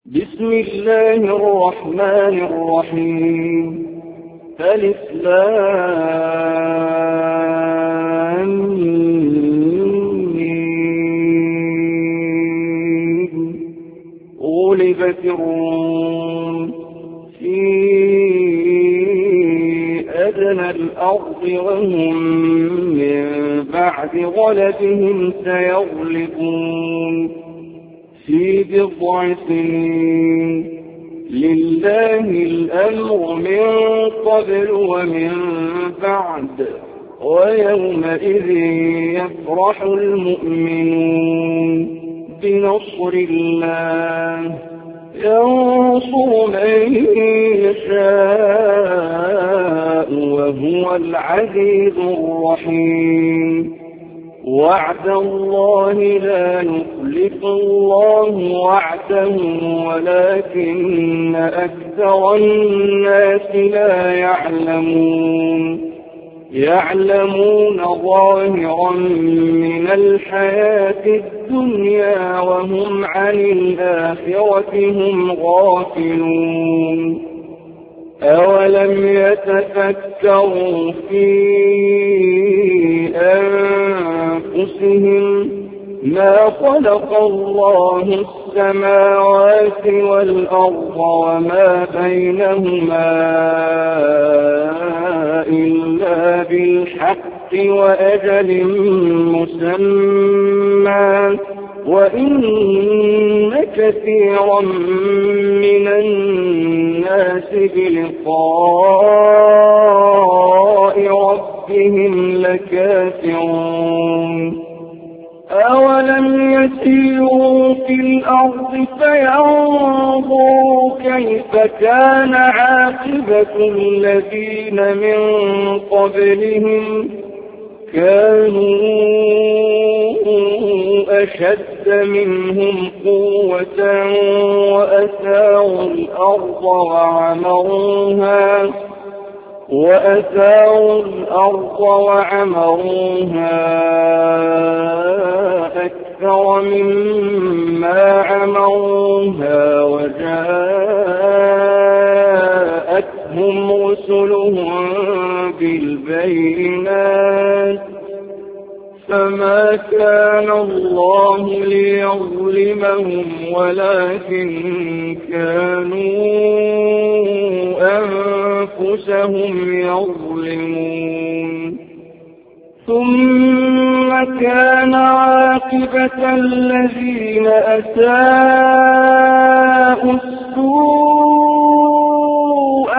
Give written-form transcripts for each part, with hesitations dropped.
بسم الله الرحمن الرحيم. ألف لام ميم. غلبت الروم في أدنى الأرض وهم من بعد غلبهم سيغلبون في بضع سنين. لله الأمر من قبل ومن بعد، ويومئذ يفرح المؤمنون بنصر الله ينصر من يشاء وهو العزيز الرحيم. وعد الله لا يخلف الله وعده ولكن أكثر الناس لا يعلمون ظاهرا من الحياة الدنيا وهم عن الآخرة هم غافلون. أولم يتفكروا في أنفسهم ما خلق الله السماوات والأرض وما بينهما إلا بالحق وأجل مسمى، وإن كثيرا من الناس بلقاء ربهم لكافرون. أولم يسيروا في الأرض فينظروا كيف كان عاقبة الذين من قبلهم كانوا أشد منهم قوة وأثاروا الأرض وعمروها أكثر مما عمروها وجاءتهم رسلهم بالبينات، فما كان الله ليظلمهم ولكن كانوا أنفسهم يظلمون. ثم كان عاقبة الذين أساءوا السوء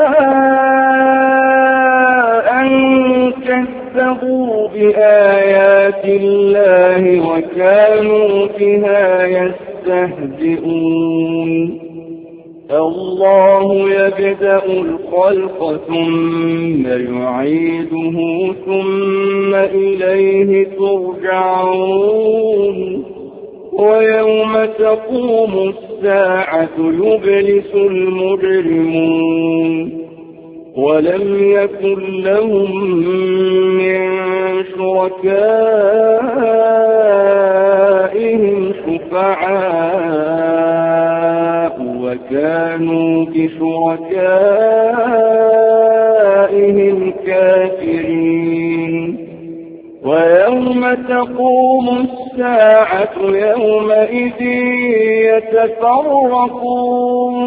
أن كذبوا بآيات الله وكانوا بها يستهزئون. الله يبدأ الخلق ثم يعيده ثم إليه ترجعون. ويوم تقوم الساعة يبلس المجرمون ولم يكن لهم من شركائهم شفعاء وكانوا بشركائهم كافرين. ويوم تقوم الساعة يومئذ يتفرقون،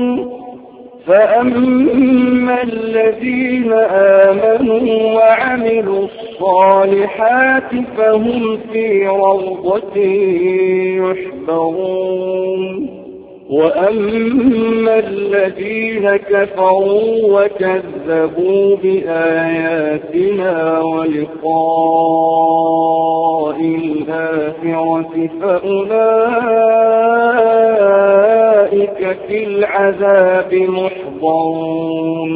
فأما الذين آمنوا وعملوا الصالحات فهم في روضة يحبرون، وأما الذين كفروا وكذبوا بآياتنا ولقاء الآخرة فأولئك في العذاب محضرون.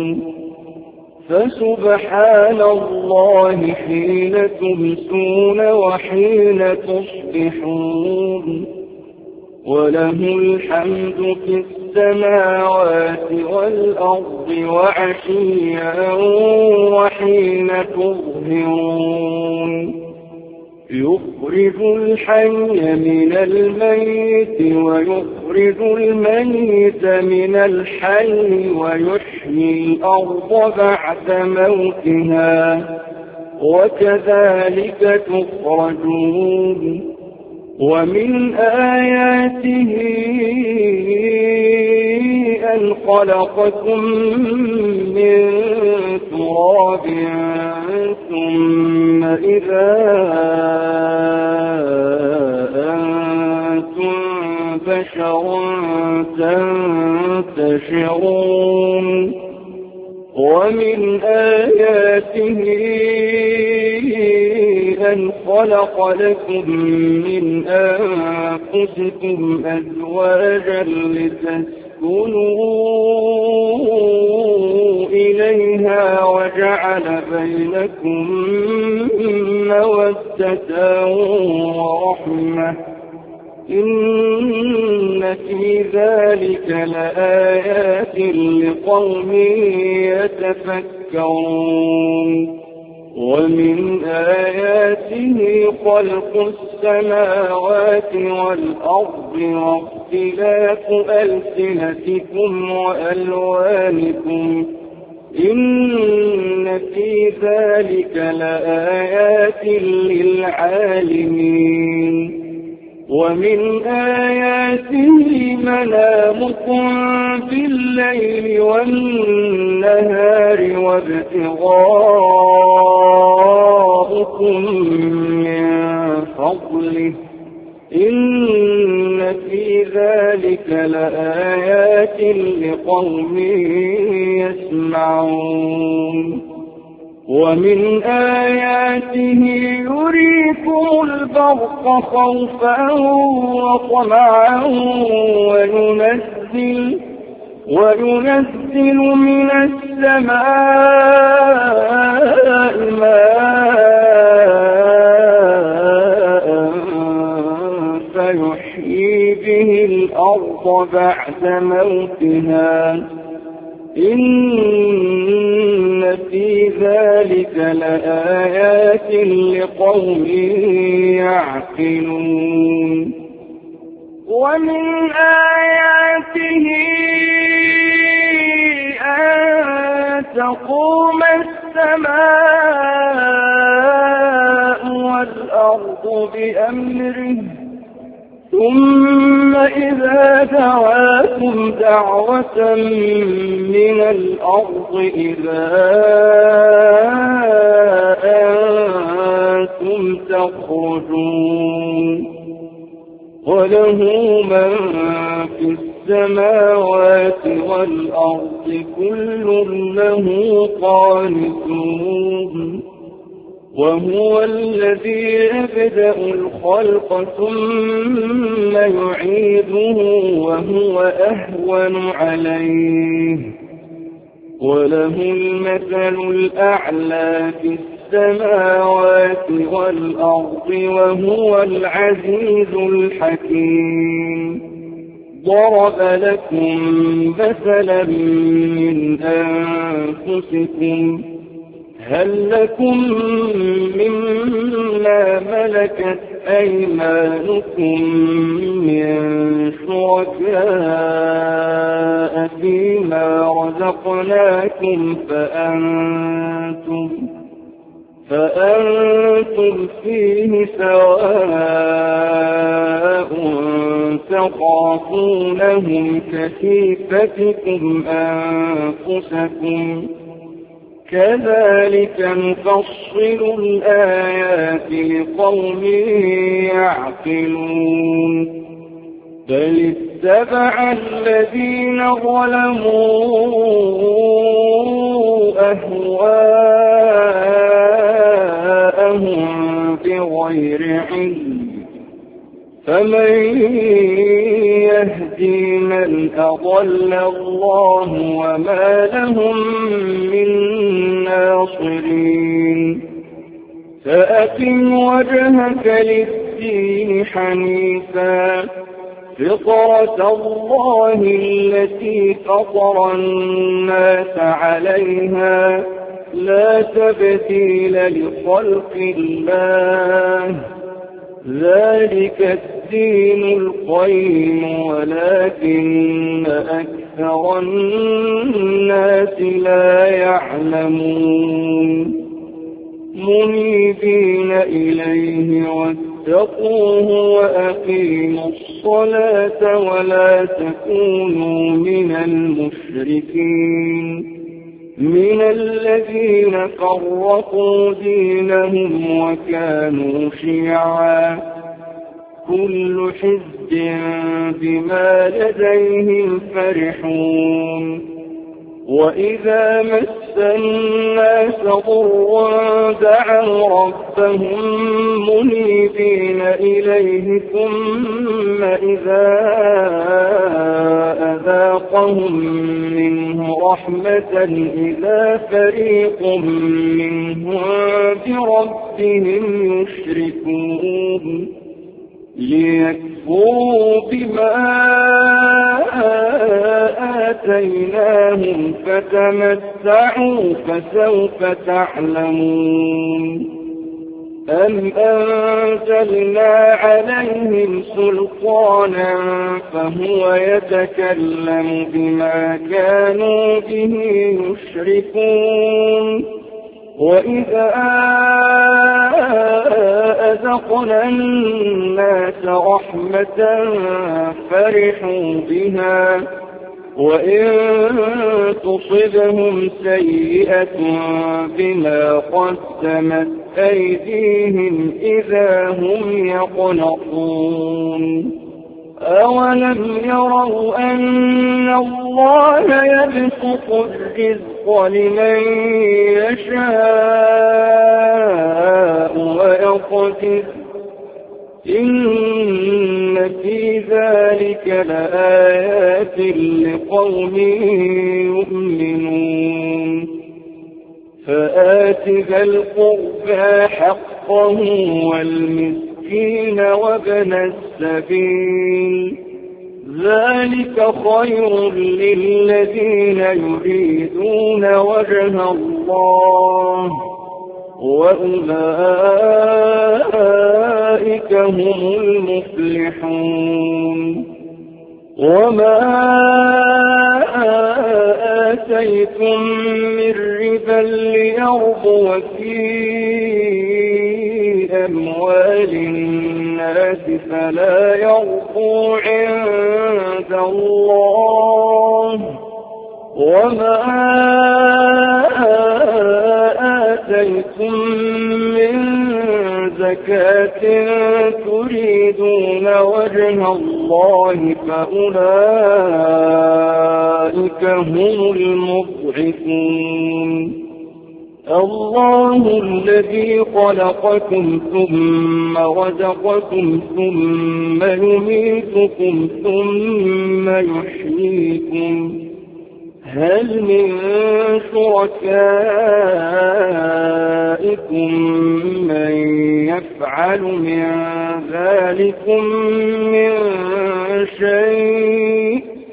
فسبحان الله حين تمسون وحين تصبحون، وله الحمد في السماوات والأرض وعشيا وحين تظهرون. يخرج الحي من الميت ويخرج الميت من الحي ويحيي الأرض بعد موتها وكذلك تخرجون ومن آياته أن خلقكم من تراب ثم إذا أنتم بشر تنتشرون ومن آياته أن خلق لكم من أنفسكم أزواجا لتسكنوا إليها وجعل بينكم مودة ورحمة إن في ذلك لآيات لقوم يتفكرون ومن آياته خلق السماوات والأرض واختلاف ألسنتكم وألوانكم إن في ذلك لآيات للعالمين ومن آياته منامكم بالليل والنهار وابتغاؤكم من فضله إن في ذلك لآيات لقوم يسمعون ومن آياته يريكم البرق خوفا وطمعا وينزل من السماء ماء فيحيي به الأرض بعد موتها إن في ذلك لآيات لقوم يعقلون ومن آياته أن تقوم السماء والأرض بأمره ثم إذا دعاكم دعوة من الأرض إذا أنتم تخرجون وله من في السماوات والأرض كل له قانتون وهو الذي يبدأ الخلق ثم يعيده وهو أهون عليه وله المثل الأعلى في السماوات والأرض وهو العزيز الحكيم ضرب لكم مثلا من أنفسكم هل لكم مما ملكت أيمانكم من شركاء فيما رزقناكم فأنتم فيه سواء تخافونهم كخيفتكم أنفسكم كذلك نفصل الآيات لقوم يعقلون بل اتبع الذين ظلموا أهواءهم بغير علم فمن يهدي من أضل الله وما لهم من ناصرين فأقم وجهك للدين حنيفا فطرة الله التي فطر الناس عليها لا تبديل لخلق الله ذلك الدين القيم ولكن أكثر الناس لا يعلمون منيبين إليه واتقوه وأقيموا الصلاة ولا تكونوا من المشركين من الذين فرقوا دينهم وكانوا شيعا كل حزب بما لديهم فرحون وإذا مس الناس ضر دعوا ربهم منيبين إليه ثم إذا أذاقهم منه رحمة إذا فريق منهم بربهم يشركون ليكفروا بما آتيناهم فتمتعوا فسوف تعلمون أم أنزلنا عليهم سلطانا فهو يتكلم بما كانوا به يشركون وإذا أذقنا الناس رحمة فرحوا بها وإن تصبهم سيئة بما قدمت أيديهم إذا هم يقنطون أولم يروا أن الله يبسط الرزق لمن يشاء ويقدر إن في ذلك لآيات لقوم يؤمنون فآت ذا القربى حقه والمسكين وابن السبيل ذلك خير للذين يريدون وجه الله وأولئك هم المفلحون وما آتيتم من ربا ليربو في أموال الناس فلا يربو عند الله وما آتيتم من زكاة تريدون وجه الله فأولئك هم المضعفون الله الذي خلقكم ثم رزقكم ثم يميتكم ثم يحييكم هل من شركائكم من يفعل من ذلكم من شيء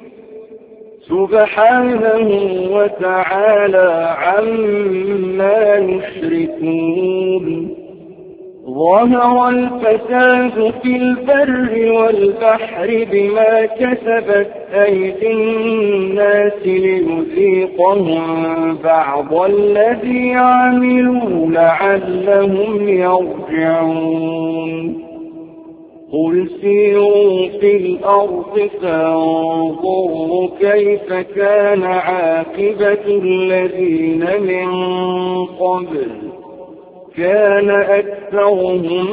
سبحانه وتعالى عما يشركون ظهر الفساد في البر والبحر بما كسبت أيدي الناس ليذيقهم بعض الذي عملوا لعلهم يرجعون قل سيروا في الأرض فانظروا كيف كان عاقبة الذين من قبل كان أكثرهم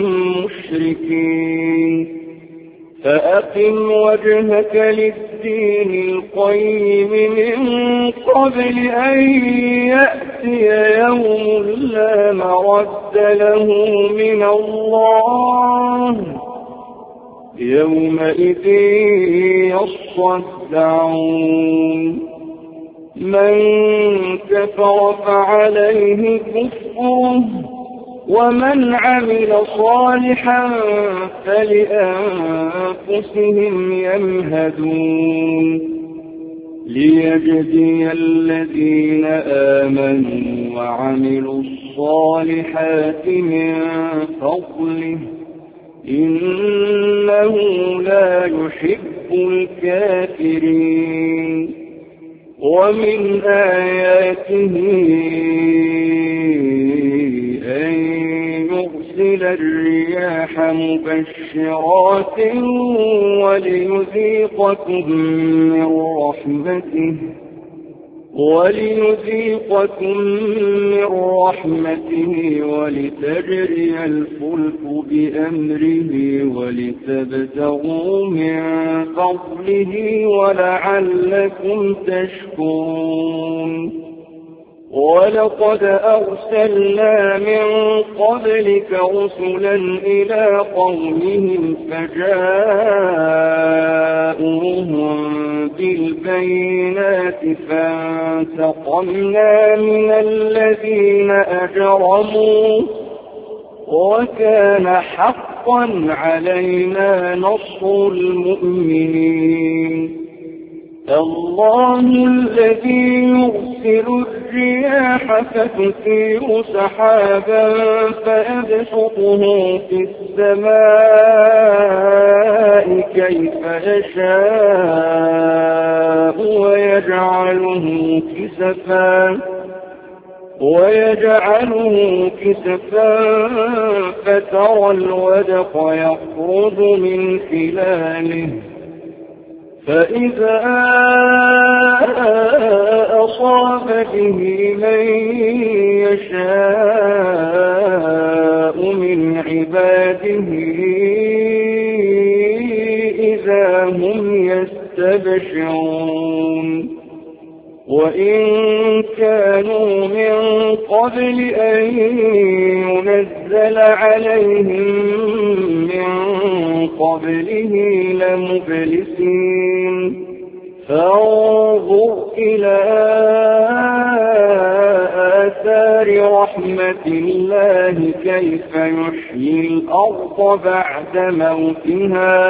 مشركين فأقم وجهك للدين القيم من قبل أن يأتي يوم لا مرد له من الله يومئذ يصدعون من كفر فعليه كفره ومن عمل صالحا فلأنفسهم يمهدون ليجزي الذين آمنوا وعملوا الصالحات من فضله إنه لا يحب الكافرين ومن آياته أن يرسل الرياح مبشرات وليذيقكم من رحمته ولتجري الفلك بأمره ولتبتغوا من فضله ولعلكم تشكرون ولقد أرسلنا من قبلك رسلا إلى قومهم فجاءوهم بالبينات فانتقمنا من الذين أجرموا وكان حقا علينا نصر المؤمنين الله الذي يرسل الرياح فتثير سحابا فيبسطه في السماء كيف يشاء ويجعله كسفا فترى الودق يخرج من خلاله فإذا أصاب به من يشاء من عباده إذا هم يستبشرون وإن كانوا من قبل أن ينزل عليهم من قبله لمبلسين فانظر إلى آثار رحمة الله كيف يحيي الأرض بعد موتها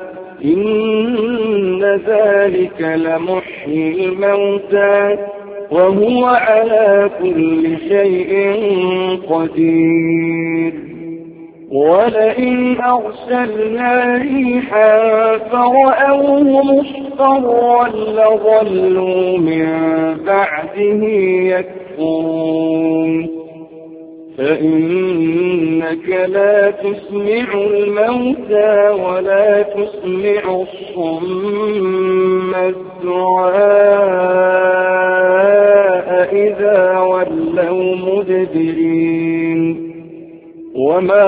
إن ذلك لمحيي الموتى وهو على كل شيء قدير ولئن أرسلنا ريحا فرأوه مصفرا لظلوا من بعده يكفرون فإنك لا تسمع الموتى ولا تسمع الصم الدعاء إذا ولوا مدبرين وما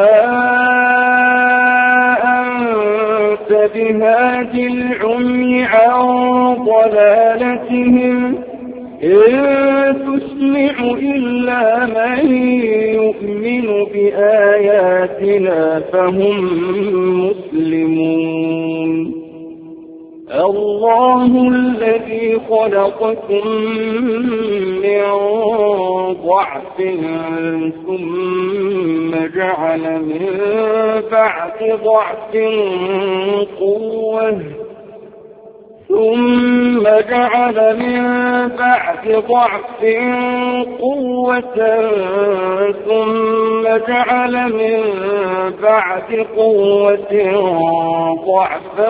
أنت بهاد العمي عن ضلالتهم إن تسمع إلا من يؤمن بآياتنا فهم مسلمون الله الذي خلقكم من ضعف ثم جعل من بعد ضعف قوة ثم جعل من بعد ضعف قوة ثم جعل من بعد قوة ضعفا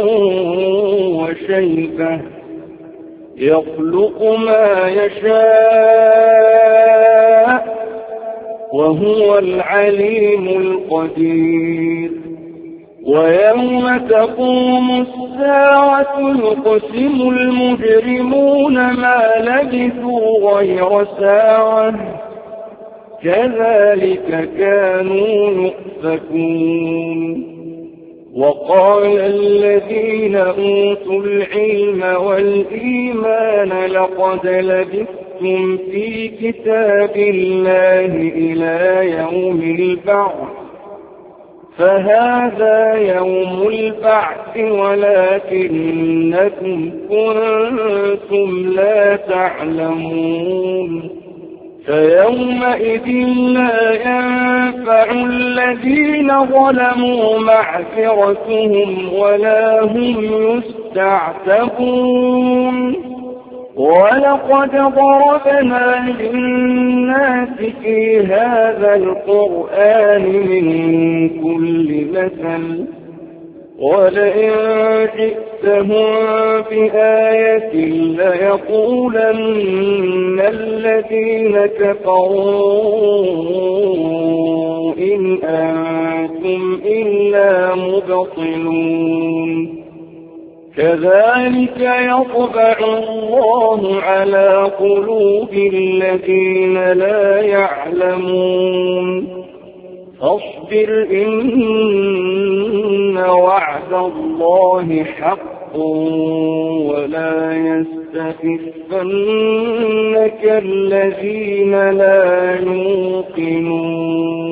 وشيبة يخلق ما يشاء وهو العليم القدير ويوم تقوم الساعة يقسم المجرمون ما لبثوا غير ساعة كذلك كانوا يؤفكون وقال الذين أوتوا العلم والإيمان لقد لبثتم في كتاب الله إلى يوم البعث فهذا يوم البعث ولكنكم كنتم لا تعلمون فيومئذ لا ينفع الذين ظلموا معذرتهم ولا هم يستعتبون ولقد ضربنا للناس في هذا القرآن من كل مثل ولئن جئتهم بآية ليقولن الذين كفروا إن أنتم إلا مبطلون كذلك يطبع الله على قلوب الذين لا يعلمون فاصبر إن وعد الله حق ولا يستخفنك الذين لا يوقنون